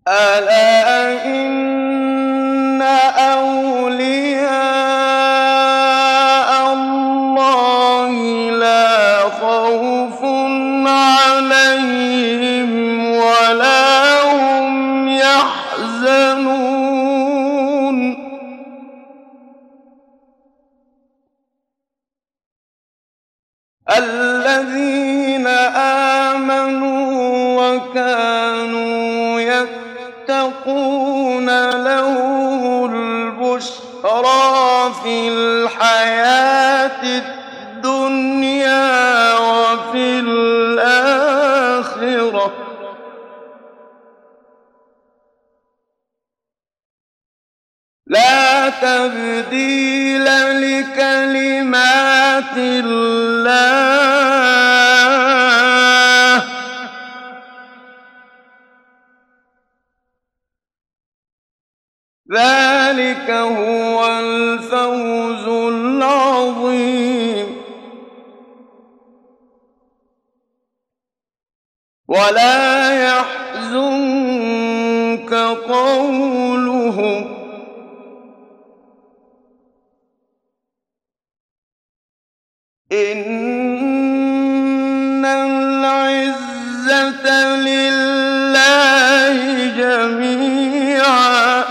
ألا إن أولياء الله لا خوف عليهم ولا هم يحزنون الذين آمنوا وكانوا يتقون لهم البشرى في الحياة الدنيا وفي الآخرة لا تبديل لكلمات الله ذلك هو الفوز العظيم ولا يحزنك قولهم إن العزة لله جميعا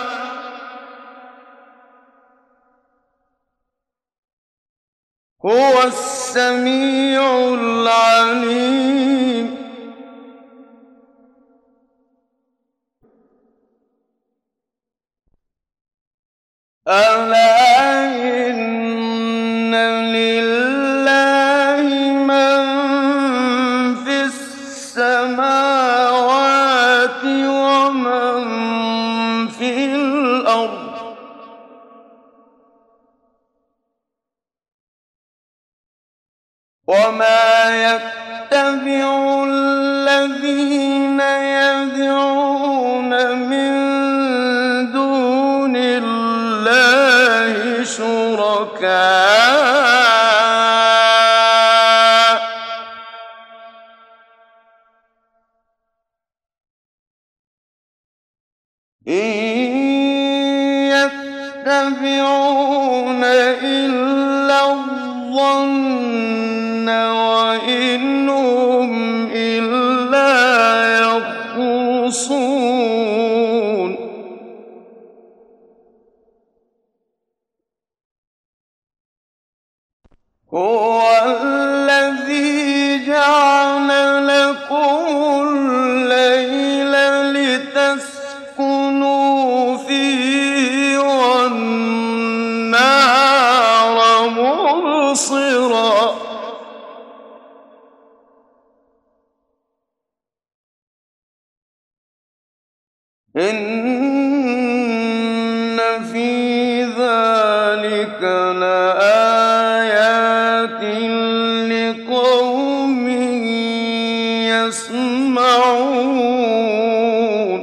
هو السميع العليم ألا إن لله من في السماوات ومن في الأرض وما يتبع الذين يدعون من دون الله شركاء إن يتبعون إلا الظن وإن هم إلا يخرصون هو الذي جعل لكم الليل لتسكنوا فيه والنهار مبصرا إن في ذلك لآيات لقوم يسمعون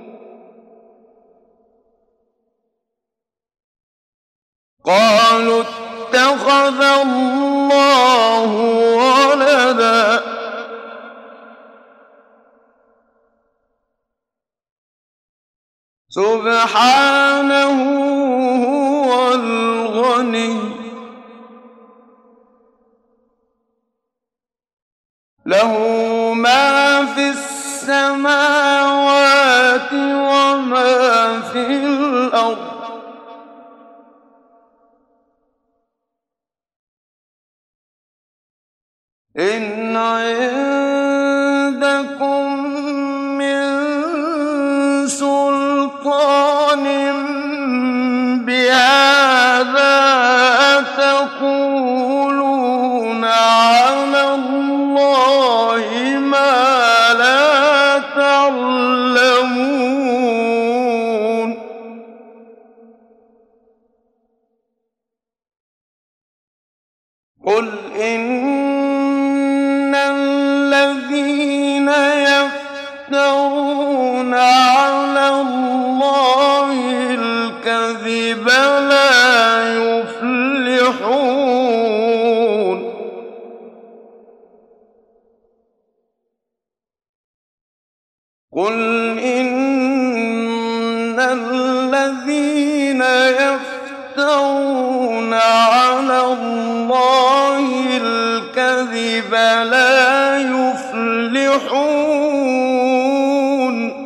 قالوا اتخذ الله ولدا سبحانه هو الغني له ما في السماوات وما في الأرض إن عندكم من سلطان بهذا تقولون على الله ما لا تعلمون قل إن الذين يفترون على الله الكذب لا يفلحون قل إن اللَّهِ الْكَذِبَ لَا يُفْلِحُونَ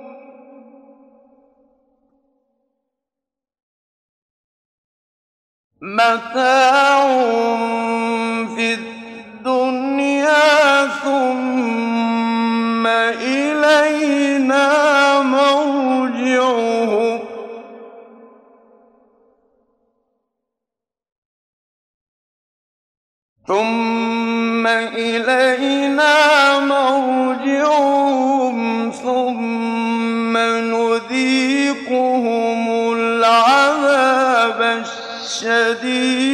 مَتَاعٌ فِي الدُّنْيَا ثُمَّ إِلَيْنَا مَرْجِعُهُمْ ثُمَّ نُذِيقُهُمُ الْعَذَابَ الشَّدِيدَ